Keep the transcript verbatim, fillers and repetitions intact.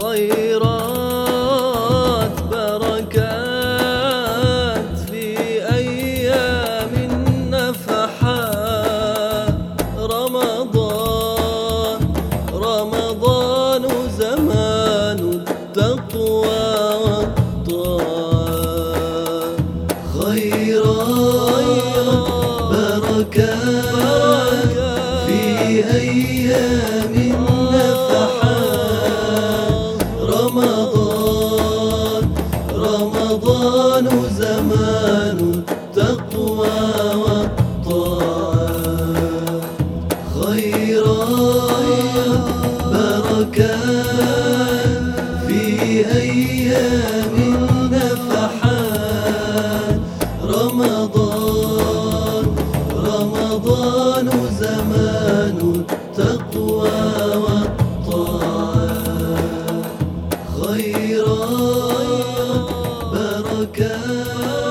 خيرات بركات في أيام النفحات. رمضان رمضان زمان التقوى والطاعة. خيرات بركات في أيام النفحات. رمضان رمضان زمان التقوى والطاعة. خيرات بركات في أيام النفحات. رمضان رمضان زمان التقوى والطاعة. خيرات بركات